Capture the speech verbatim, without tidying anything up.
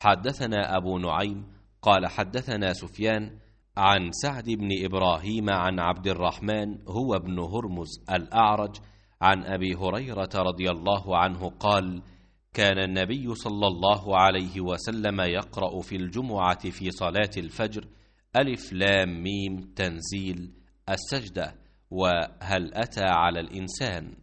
حدثنا أبو نعيم قال حدثنا سفيان عن سعد بن إبراهيم عن عبد الرحمن هو ابن هرمز الأعرج عن أبي هريرة رضي الله عنه قال: كان النبي صلى الله عليه وسلم يقرأ في الجمعة في صلاة الفجر ألف لام ميم تنزيل السجدة وهل أتى على الإنسان.